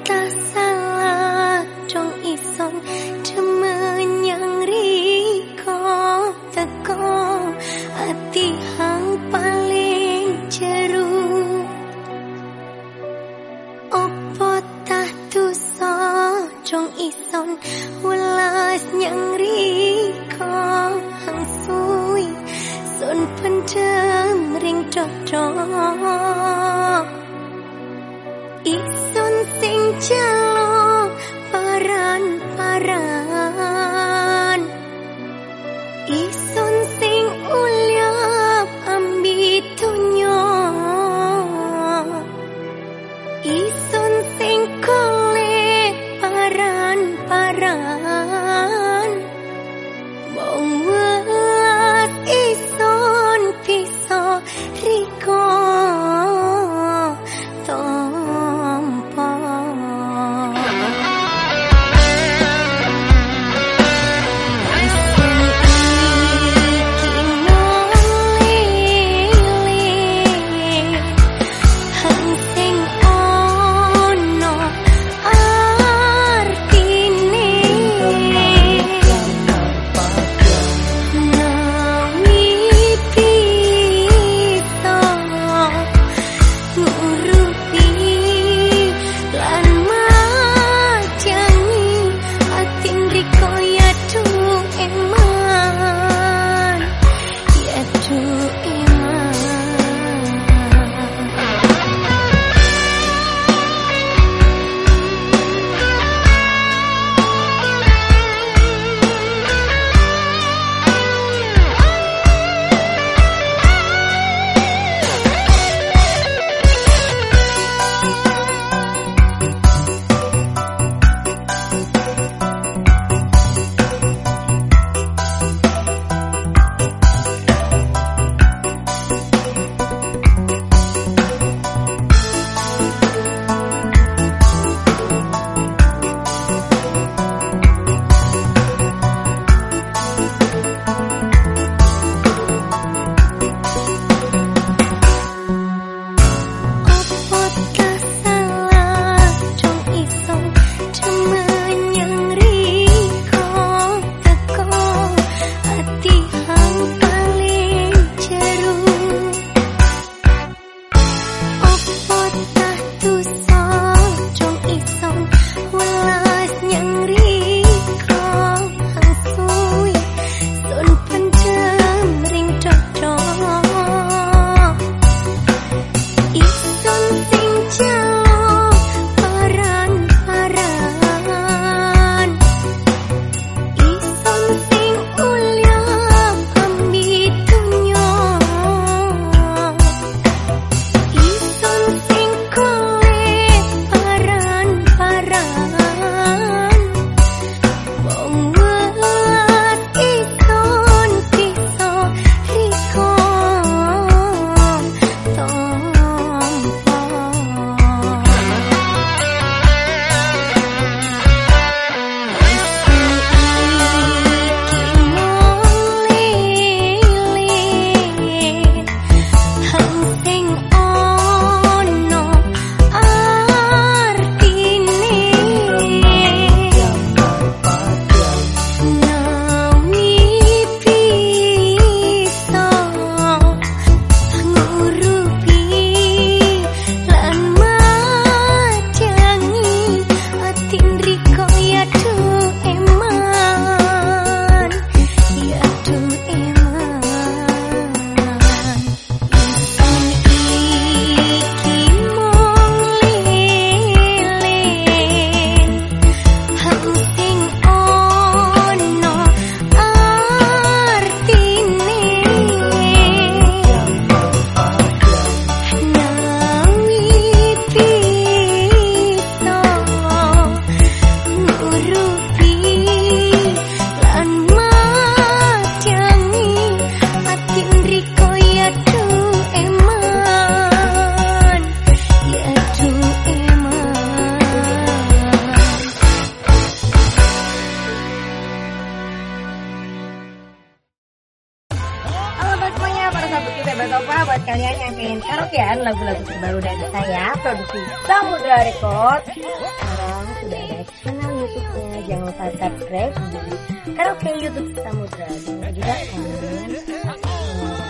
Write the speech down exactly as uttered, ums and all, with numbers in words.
tak salah dong ison demenyang riko teko ati hang paling jeru opo tah tuso dong ison welas nyang riko hang suwi son pendem ring dodo ison sing jalo paran-paran ison sing ulyap ambi dunyo ison sing kole paran-paran mong welas ison piso riko tompo Sobat Opa, buat kalian yang pengen karaokean lagu-lagu terbaru dari saya, produksi Samudra Record, sekarang sudah ada channel YouTube-nya. Jangan lupa subscribe di karaoke YouTube Samudra. Jangan lupa juga kalian